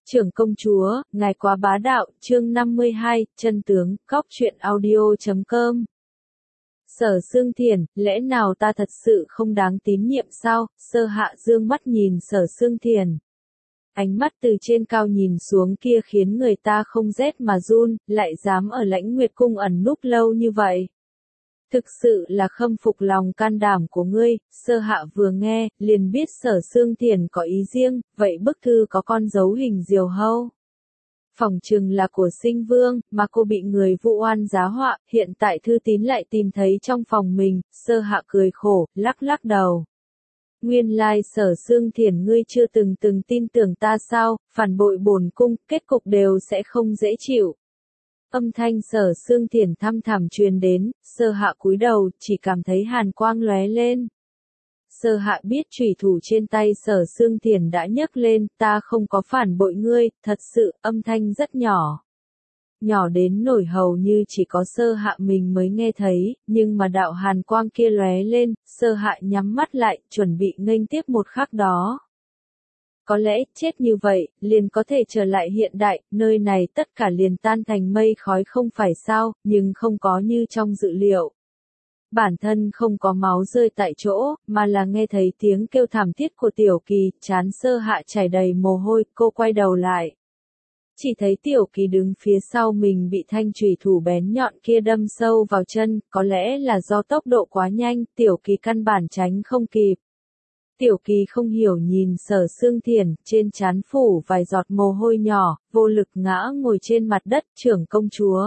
Trưởng công chúa, ngài quá bá đạo, chương 52, chân tướng, cóc truyện audio.com. Sở Sương Thiển, lẽ nào ta thật sự không đáng tín nhiệm sao? Sơ Hạ dương mắt nhìn Sở Sương Thiển. Ánh mắt từ trên cao nhìn xuống kia khiến người ta không rét mà run, lại dám ở Lãnh Nguyệt Cung ẩn núp lâu như vậy. Thực sự là khâm phục lòng can đảm của ngươi. Sơ Hạ vừa nghe, liền biết Sở Sương Thiển có ý riêng, vậy bức thư có con dấu hình diều hâu. Phỏng chừng là của Sinh Vương, mà cô bị người vụ oan giá họa, hiện tại thư tín lại tìm thấy trong phòng mình. Sơ Hạ cười khổ, lắc lắc đầu. Nguyên lai Sở Sương Thiển ngươi chưa từng tin tưởng ta sao? Phản bội bổn cung, kết cục đều sẽ không dễ chịu. Âm thanh Sở Sương Thiển thăm thẳm truyền đến, Sơ Hạ cúi đầu, chỉ cảm thấy hàn quang lóe lên. Sơ Hạ biết chủy thủ trên tay Sở Sương Thiển đã nhấc lên, ta không có phản bội ngươi, thật sự, âm thanh rất nhỏ. Nhỏ đến nổi hầu như chỉ có Sơ Hạ mình mới nghe thấy, nhưng mà đạo hàn quang kia lóe lên, Sơ Hạ nhắm mắt lại, chuẩn bị nghênh tiếp một khắc đó. Có lẽ, chết như vậy, liền có thể trở lại hiện đại, nơi này tất cả liền tan thành mây khói không phải sao, nhưng không có như trong dự liệu. Bản thân không có máu rơi tại chỗ, mà là nghe thấy tiếng kêu thảm thiết của Tiểu Kỳ, trán Sơ Hạ chảy đầy mồ hôi, cô quay đầu lại. Chỉ thấy Tiểu Kỳ đứng phía sau mình bị thanh chủy thủ bén nhọn kia đâm sâu vào chân, có lẽ là do tốc độ quá nhanh, Tiểu Kỳ căn bản tránh không kịp. Tiểu Kỳ không hiểu nhìn Sở Sương Thiển, trên trán phủ vài giọt mồ hôi nhỏ, vô lực ngã ngồi trên mặt đất, trưởng công chúa.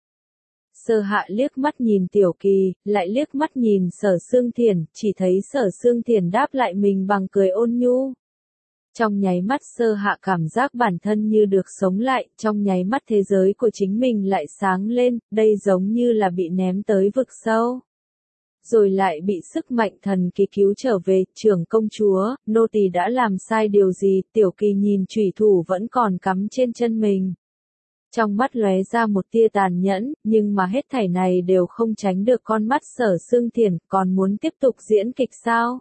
Sơ Hạ liếc mắt nhìn Tiểu Kỳ, lại liếc mắt nhìn Sở Sương Thiển, chỉ thấy Sở Sương Thiển đáp lại mình bằng cười ôn nhu. Trong nháy mắt Sơ Hạ cảm giác bản thân như được sống lại, trong nháy mắt thế giới của chính mình lại sáng lên, đây giống như là bị ném tới vực sâu. Rồi lại bị sức mạnh thần kỳ cứu trở về, trưởng công chúa, nô tỳ đã làm sai điều gì? Tiểu Kỳ nhìn chủy thủ vẫn còn cắm trên chân mình. Trong mắt lóe ra một tia tàn nhẫn, nhưng mà hết thảy này đều không tránh được con mắt Sở Sương Thiển, còn muốn tiếp tục diễn kịch sao?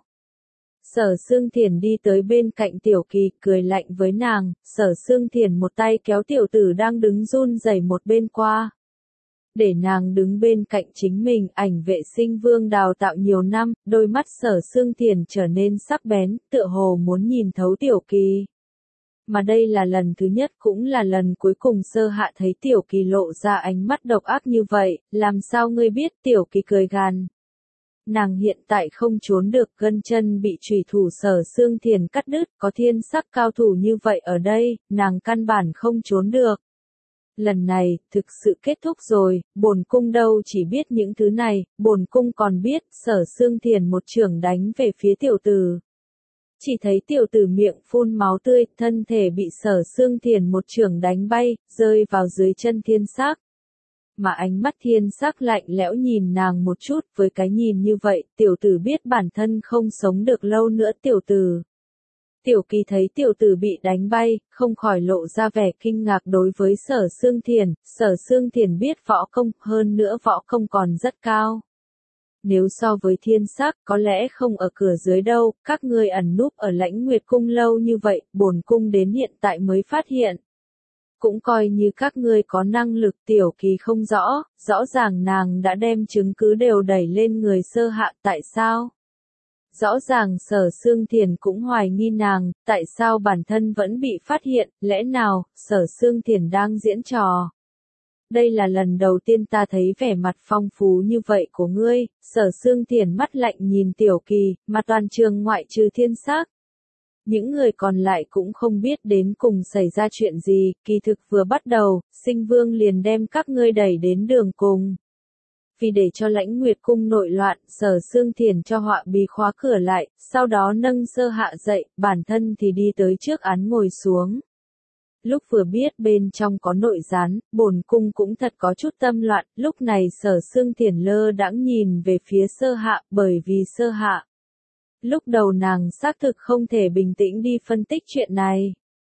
Sở Sương Thiển đi tới bên cạnh Tiểu Kỳ, cười lạnh với nàng. Sở Sương Thiển một tay kéo tiểu tử đang đứng run rẩy một bên qua. Để nàng đứng bên cạnh chính mình, ảnh vệ Sinh Vương đào tạo nhiều năm, đôi mắt Sở Sương Thiển trở nên sắc bén, tựa hồ muốn nhìn thấu Tiểu Kỳ. Mà đây là lần thứ nhất cũng là lần cuối cùng Sơ Hạ thấy Tiểu Kỳ lộ ra ánh mắt độc ác như vậy, làm sao ngươi biết? Tiểu Kỳ cười gằn. Nàng hiện tại không trốn được, gân chân bị chủy thủ Sở Sương Thiển cắt đứt, có thiên sắc cao thủ như vậy ở đây, nàng căn bản không trốn được. Lần này, thực sự kết thúc rồi, bổn cung đâu chỉ biết những thứ này, bổn cung còn biết, Sở Sương Thiển một chưởng đánh về phía tiểu tử. Chỉ thấy tiểu tử miệng phun máu tươi, thân thể bị Sở Sương Thiển một chưởng đánh bay, rơi vào dưới chân thiên sắc. Mà ánh mắt thiên sắc lạnh lẽo nhìn nàng một chút, với cái nhìn như vậy, tiểu tử biết bản thân không sống được lâu nữa. Tiểu tử. Tiểu Kỳ thấy tiểu tử bị đánh bay, không khỏi lộ ra vẻ kinh ngạc đối với Sở Sương Thiển. Sở Sương Thiển biết võ công, hơn nữa võ công còn rất cao. Nếu so với thiên sắc, có lẽ không ở cửa dưới đâu, các ngươi ẩn núp ở Lãnh Nguyệt Cung lâu như vậy, bổn cung đến hiện tại mới phát hiện. Cũng coi như các ngươi có năng lực. Tiểu Kỳ không rõ, rõ ràng nàng đã đem chứng cứ đều đẩy lên người Sơ Hạ, tại sao? Rõ ràng Sở Sương Thiển cũng hoài nghi nàng, tại sao bản thân vẫn bị phát hiện, lẽ nào, Sở Sương Thiển đang diễn trò? Đây là lần đầu tiên ta thấy vẻ mặt phong phú như vậy của ngươi. Sở Sương Thiển mắt lạnh nhìn Tiểu Kỳ, mà toàn trường ngoại trừ thiên sắc. Những người còn lại cũng không biết đến cùng xảy ra chuyện gì, kỳ thực vừa bắt đầu, Sinh Vương liền đem các ngươi đẩy đến đường cùng. Vì để cho Lãnh Nguyệt Cung nội loạn, Sở Sương Thiển cho họa bì khóa cửa lại, sau đó nâng Sơ Hạ dậy, bản thân thì đi tới trước án ngồi xuống. Lúc vừa biết bên trong có nội gián, bổn cung cũng thật có chút tâm loạn, lúc này Sở Sương Thiển lơ đãng nhìn về phía Sơ Hạ, bởi vì Sơ Hạ. Lúc đầu nàng xác thực không thể bình tĩnh đi phân tích chuyện này.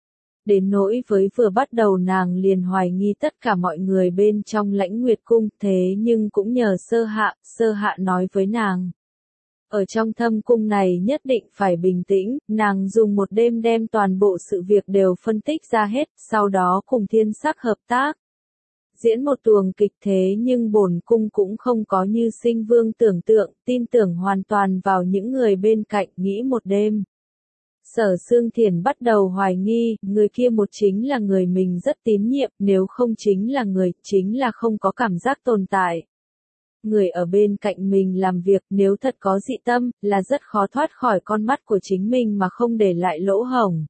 Đến nỗi với vừa bắt đầu nàng liền hoài nghi tất cả mọi người bên trong Lãnh Nguyệt Cung, thế nhưng cũng nhờ Sơ Hạ nói với nàng. Ở trong thâm cung này nhất định phải bình tĩnh, nàng dùng một đêm đem toàn bộ sự việc đều phân tích ra hết, sau đó cùng thiên sắc hợp tác. Diễn một tuồng kịch thế nhưng bổn cung cũng không có như Sinh Vương tưởng tượng, tin tưởng hoàn toàn vào những người bên cạnh, nghĩ một đêm. Sở Xương Thiển bắt đầu hoài nghi, người kia một chính là người mình rất tín nhiệm, nếu không chính là người, chính là không có cảm giác tồn tại. Người ở bên cạnh mình làm việc nếu thật có dị tâm, là rất khó thoát khỏi con mắt của chính mình mà không để lại lỗ hổng.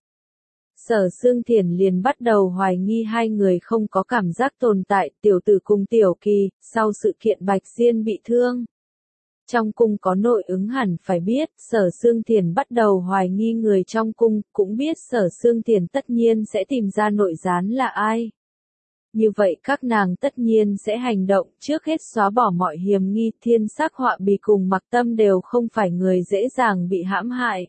Sở Xương Thiển liền bắt đầu hoài nghi hai người không có cảm giác tồn tại, tiểu tử cùng tiểu kỳ, sau sự kiện Bạch Diên bị thương. Trong cung có nội ứng hẳn phải biết, Sở Xương Thiển bắt đầu hoài nghi người trong cung, cũng biết Sở Xương Thiển tất nhiên sẽ tìm ra nội gián là ai. Như vậy các nàng tất nhiên sẽ hành động, trước hết xóa bỏ mọi hiềm nghi, Thiên Sắc Họa Bì cùng Mặc Tâm đều không phải người dễ dàng bị hãm hại.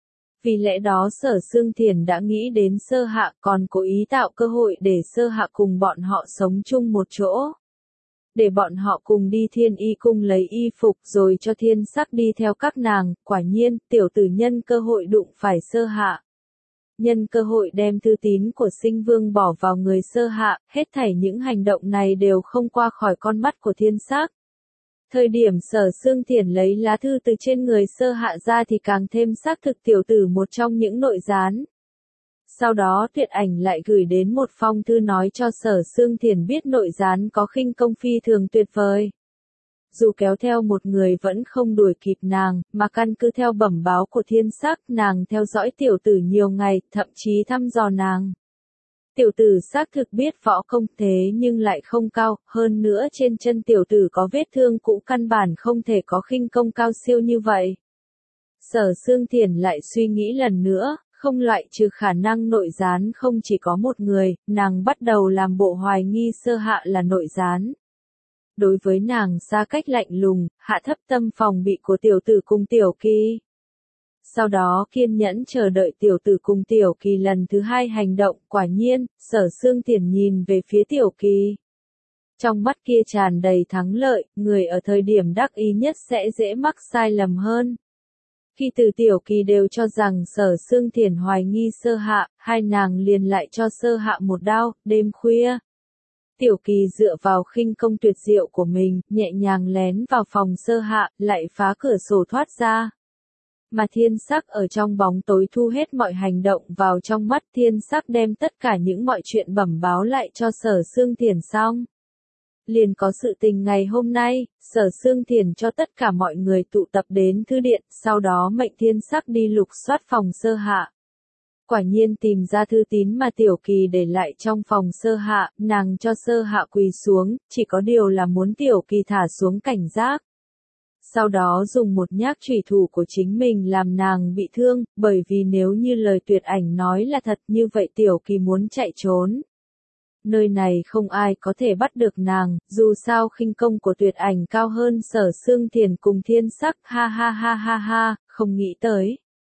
Vì lẽ đó Sở Xương Thiển đã nghĩ đến Sơ Hạ, còn cố ý tạo cơ hội để Sơ Hạ cùng bọn họ sống chung một chỗ. Để bọn họ cùng đi Thiên Y cung lấy y phục rồi cho Thiên Sắc đi theo các nàng, quả nhiên, tiểu tử nhân cơ hội đụng phải Sơ Hạ. Nhân cơ hội đem thư tín của Sinh Vương bỏ vào người Sơ Hạ, hết thảy những hành động này đều không qua khỏi con mắt của Thiên Sắc. Thời điểm Sở Xương Thiển lấy lá thư từ trên người Sơ Hạ ra thì càng thêm xác thực tiểu tử một trong những nội gián. Sau đó Tuyệt Ảnh lại gửi đến một phong thư nói cho Sở Xương Thiển biết nội gián có khinh công phi thường tuyệt vời. Dù kéo theo một người vẫn không đuổi kịp nàng, mà căn cứ theo bẩm báo của Thiên Sắc, nàng theo dõi tiểu tử nhiều ngày, thậm chí thăm dò nàng. Tiểu tử xác thực biết võ công thế nhưng lại không cao, hơn nữa trên chân tiểu tử có vết thương cũng căn bản không thể có khinh công cao siêu như vậy. Sở Xương Thiển lại suy nghĩ lần nữa, không loại trừ khả năng nội gián không chỉ có một người, nàng bắt đầu làm bộ hoài nghi Sơ Hạ là nội gián. Đối với nàng xa cách lạnh lùng, hạ thấp tâm phòng bị của tiểu tử cùng tiểu kỳ. Sau đó kiên nhẫn chờ đợi tiểu tử cùng tiểu kỳ lần thứ hai hành động, quả nhiên, Sở Xương Thiển nhìn về phía tiểu kỳ. Trong mắt kia tràn đầy thắng lợi, người ở thời điểm đắc ý nhất sẽ dễ mắc sai lầm hơn. Khi từ tiểu kỳ đều cho rằng Sở Xương Thiển hoài nghi Sơ Hạ, hai nàng liền lại cho Sơ Hạ một đao, đêm khuya. Tiểu kỳ dựa vào khinh công tuyệt diệu của mình, nhẹ nhàng lén vào phòng Sơ Hạ, lại phá cửa sổ thoát ra. Mà Thiên Sắc ở trong bóng tối thu hết mọi hành động vào trong mắt, Thiên Sắc đem tất cả những mọi chuyện bẩm báo lại cho Sở Xương Thiển xong. Liền có sự tình ngày hôm nay, Sở Xương Thiển cho tất cả mọi người tụ tập đến thư điện, sau đó mệnh Thiên Sắc đi lục soát phòng Sơ Hạ. Quả nhiên tìm ra thư tín mà tiểu kỳ để lại trong phòng Sơ Hạ, nàng cho Sơ Hạ quỳ xuống, chỉ có điều là muốn tiểu kỳ thả xuống cảnh giác. Sau đó dùng một nhát chủy thủ của chính mình làm nàng bị thương, bởi vì nếu như lời Tuyệt Ảnh nói là thật như vậy tiểu kỳ muốn chạy trốn. Nơi này không ai có thể bắt được nàng, dù sao khinh công của Tuyệt Ảnh cao hơn Sở Xương Thiển cùng Thiên Sắc, ha ha ha ha ha, không nghĩ tới.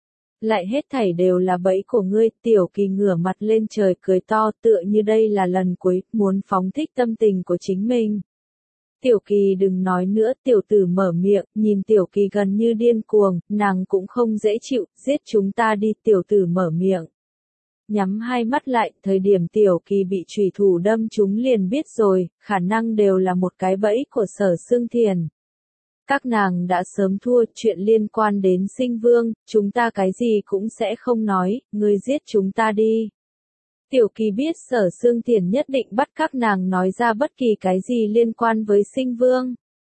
Lại hết thảy đều là bẫy của ngươi, tiểu kỳ ngửa mặt lên trời cười to tựa như đây là lần cuối, muốn phóng thích tâm tình của chính mình. Tiểu kỳ đừng nói nữa, tiểu tử mở miệng, nhìn tiểu kỳ gần như điên cuồng, nàng cũng không dễ chịu, giết chúng ta đi, tiểu tử mở miệng. Nhắm hai mắt lại, thời điểm tiểu kỳ bị chủy thủ đâm chúng liền biết rồi, khả năng đều là một cái bẫy của Sở Xương Thiển. Các nàng đã sớm thua, chuyện liên quan đến Sinh Vương, chúng ta cái gì cũng sẽ không nói, ngươi giết chúng ta đi. Tiểu kỳ biết Sở Xương Thiển nhất định bắt các nàng nói ra bất kỳ cái gì liên quan với Sinh Vương.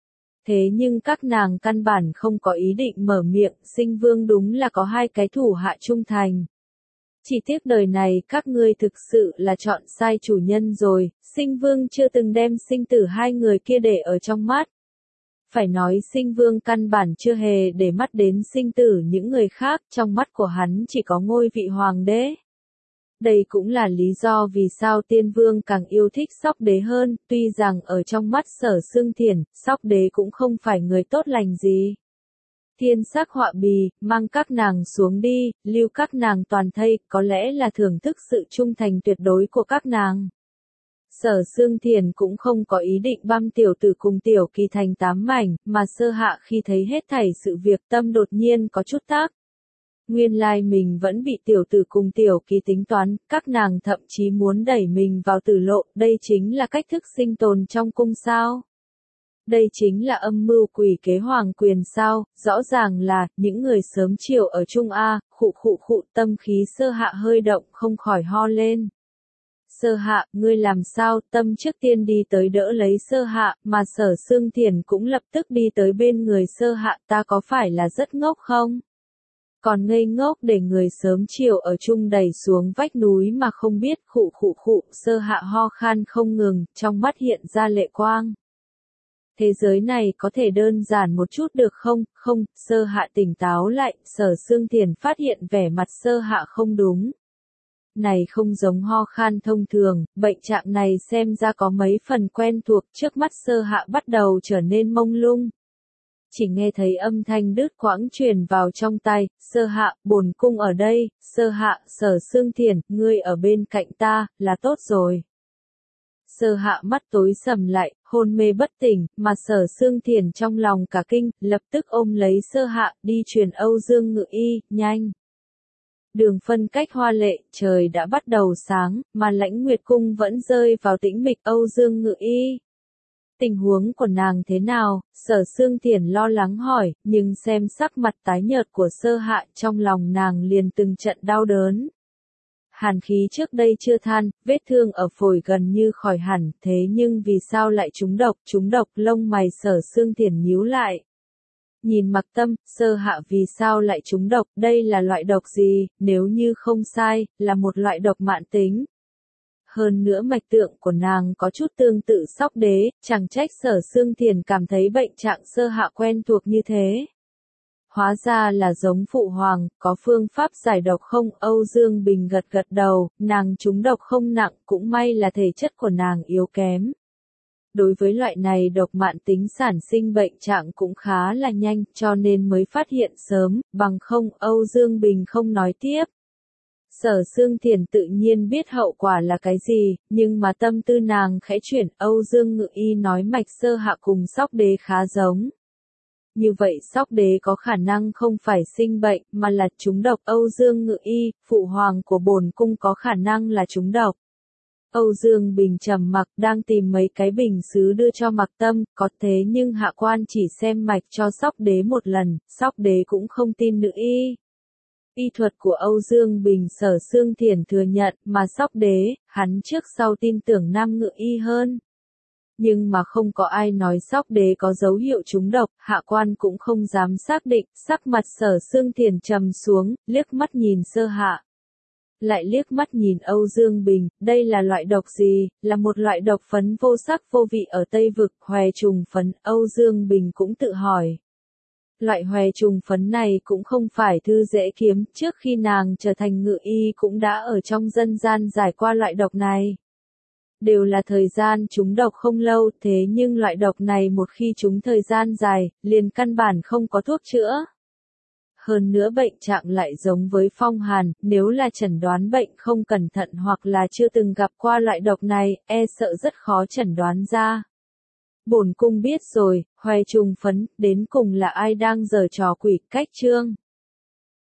Thế nhưng các nàng căn bản không có ý định mở miệng, Sinh Vương đúng là có hai cái thủ hạ trung thành. Chỉ tiếc đời này các ngươi thực sự là chọn sai chủ nhân rồi, Sinh Vương chưa từng đem sinh tử hai người kia để ở trong mắt. Phải nói Sinh Vương căn bản chưa hề để mắt đến sinh tử những người khác, trong mắt của hắn chỉ có ngôi vị hoàng đế. Đây cũng là lý do vì sao Tiên Vương càng yêu thích Sóc Đế hơn, tuy rằng ở trong mắt Sở Xương Thiển, Sóc Đế cũng không phải người tốt lành gì. Thiên Sắc Họa Bì, mang các nàng xuống đi, lưu các nàng toàn thây, có lẽ là thưởng thức sự trung thành tuyệt đối của các nàng. Sở Sương Thiền cũng không có ý định băm tiểu tử cùng tiểu kỳ thành 8 mảnh, mà Sơ Hạ khi thấy hết thảy sự việc tâm đột nhiên có chút tác. Nguyên lai mình vẫn bị tiểu tử cùng tiểu kỳ tính toán, các nàng thậm chí muốn đẩy mình vào tử lộ, đây chính là cách thức sinh tồn trong cung sao? Đây chính là âm mưu quỷ kế hoàng quyền sao? Rõ ràng là, những người sớm chiều ở Trung A, khụ tâm khí Sơ Hạ hơi động không khỏi ho lên. Sơ Hạ, ngươi làm sao? Tâm trước tiên đi tới đỡ lấy Sơ Hạ, mà Sở Sương Thiền cũng lập tức đi tới bên người Sơ Hạ, ta có phải là rất ngốc không? Còn ngây ngốc để người sớm chiều ở chung đẩy xuống vách núi mà không biết, khụ, Sơ Hạ ho khan không ngừng, trong mắt hiện ra lệ quang. Thế giới này có thể đơn giản một chút được không? Không, Sơ Hạ tỉnh táo lại, Sở Sương Thiền phát hiện vẻ mặt Sơ Hạ không đúng. Này không giống ho khan thông thường, bệnh trạng này xem ra có mấy phần quen thuộc, trước mắt Sơ Hạ bắt đầu trở nên mông lung. Chỉ nghe thấy âm thanh đứt quãng truyền vào trong tai, Sơ Hạ, bổn cung ở đây, Sơ Hạ, Sở Sương Thiền, ngươi ở bên cạnh ta, là tốt rồi. Sơ Hạ mắt tối sầm lại, hôn mê bất tỉnh, mà Sở Sương Thiền trong lòng cả kinh, lập tức ôm lấy Sơ Hạ, đi truyền Âu Dương Ngự Y, nhanh. Đường phân cách hoa lệ, trời đã bắt đầu sáng, mà Lãnh Nguyệt Cung vẫn rơi vào tĩnh mịch. Âu Dương Ngự Y. Tình huống của nàng thế nào? Sở Sương Thiền lo lắng hỏi, nhưng xem sắc mặt tái nhợt của Sơ Hạ trong lòng nàng liền từng trận đau đớn. Hàn khí trước đây chưa than, vết thương ở phổi gần như khỏi hẳn, thế nhưng vì sao lại trúng độc, lông mày Sở Sương Thiền nhíu lại. Nhìn Mặc Tâm, Sơ Hạ vì sao lại trúng độc, đây là loại độc gì, nếu như không sai, là một loại độc mãn tính. Hơn nữa mạch tượng của nàng có chút tương tự Sóc Đế, chẳng trách Sở Sương Thiền cảm thấy bệnh trạng Sơ Hạ quen thuộc như thế. Hóa ra là giống phụ hoàng, có phương pháp giải độc không? Âu Dương Bình gật gật đầu, nàng trúng độc không nặng, cũng may là thể chất của nàng yếu kém. Đối với loại này độc mãn tính sản sinh bệnh trạng cũng khá là nhanh, cho nên mới phát hiện sớm, bằng không, Âu Dương Bình không nói tiếp. Sở Sương Thiền tự nhiên biết hậu quả là cái gì, nhưng mà tâm tư nàng khẽ chuyển, Âu Dương Ngự Y nói mạch Sơ Hạ cùng Sóc Đế khá giống. Như vậy Sóc Đế có khả năng không phải sinh bệnh, mà là trúng độc. Âu Dương Ngự Y, phụ hoàng của bổn cung có khả năng là trúng độc. Âu Dương Bình trầm mặc, đang tìm mấy cái bình sứ đưa cho Mặc Tâm, có thế nhưng hạ quan chỉ xem mạch cho Sóc Đế một lần, Sóc Đế cũng không tin nữ y. Y thuật của Âu Dương Bình Sở Sương Thiền thừa nhận, mà Sóc Đế, hắn trước sau tin tưởng Nam Ngự Y hơn. Nhưng mà không có ai nói Sóc Đế có dấu hiệu trúng độc, hạ quan cũng không dám xác định, sắc mặt Sở Sương Thiền trầm xuống, liếc mắt nhìn Sơ Hạ. Lại liếc mắt nhìn Âu Dương Bình, đây là loại độc gì? Là một loại độc phấn vô sắc vô vị ở Tây Vực, hòe trùng phấn, Âu Dương Bình cũng tự hỏi. Loại hòe trùng phấn này cũng không phải thư dễ kiếm, trước khi nàng trở thành ngự y cũng đã ở trong dân gian giải qua loại độc này. Đều là thời gian trúng độc không lâu, thế nhưng loại độc này một khi trúng thời gian dài, liền căn bản không có thuốc chữa. Hơn nữa bệnh trạng lại giống với phong hàn, nếu là chẩn đoán bệnh không cẩn thận hoặc là chưa từng gặp qua loại độc này, e sợ rất khó chẩn đoán ra. Bổn cung biết rồi, hoè trùng phấn, đến cùng là ai đang giở trò quỷ cách chương.